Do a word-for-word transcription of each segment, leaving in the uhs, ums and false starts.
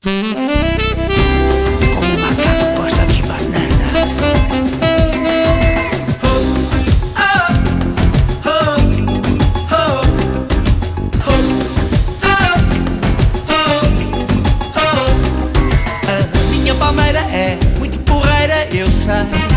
Como o macaco gosta de bananas. A minha palmeira é muito porreira, eu sei.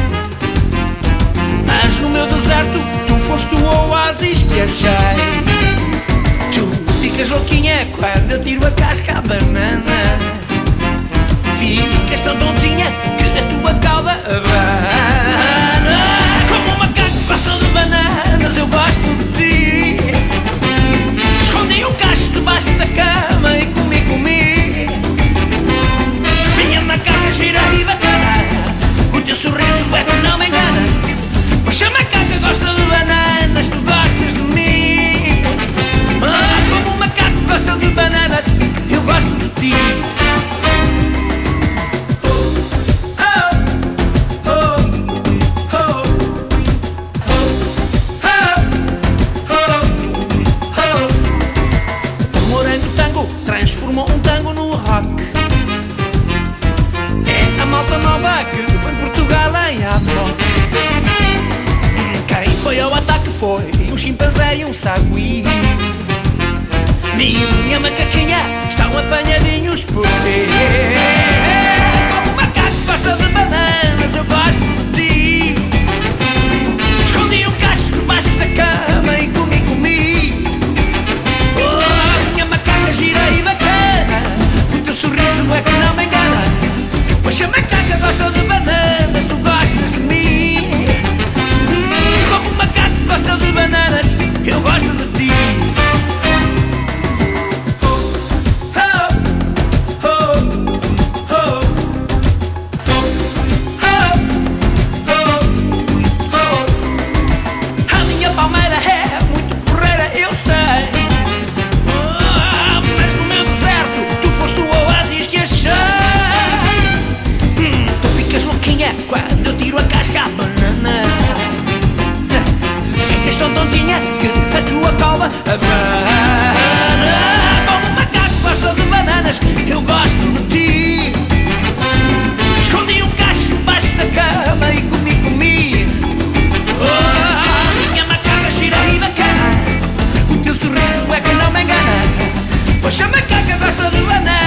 Mas no meu deserto tu foste o oásis que achei. Tu ficas louquinha quando eu tiro a casca à banana. Ficas tão tontinha que a tua cauda abana. Como um macaco gosta de bananas, eu gosto de ti. Escondi um cacho debaixo da cama e comi, comi. Minha macaca gira e bacana, o teu sorriso é que não me engana. Pois a macaca gosta de bananas, tu gostas de mim. Ah, como um macaco gosta de bananas, eu gosto de ti. Transformou um tango num rock. É a malta nova que vem Portugal em ad-hoc. Quem foi ao ataque foi um chimpanzé e um sagui. Minha macaquinha estão apanhadinhos por ti. Como o macaco gosta de bananas, eu gosto de ti. Escondi um cacho debaixo da cama e comi, comi. Oh, minha macaca gira e bacana, o teu sorriso é que não me engana. Pois a macaca gosta de bananas, tu gostas de mim. Hum, como o macaco gosta de bananas, eu gosto de ti. A minha palmeira é muito porreira, eu sei. Quando eu tiro a casca à banana, ficas tão tontinha que a tua cauda abana. Como um macaco gosta de bananas, eu gosto de ti. Escondi um cacho debaixo da cama e comi, comi. Oh, minha macaca gira e bacana, o teu sorriso é que não me engana. Pois a macaca gosta de bananas.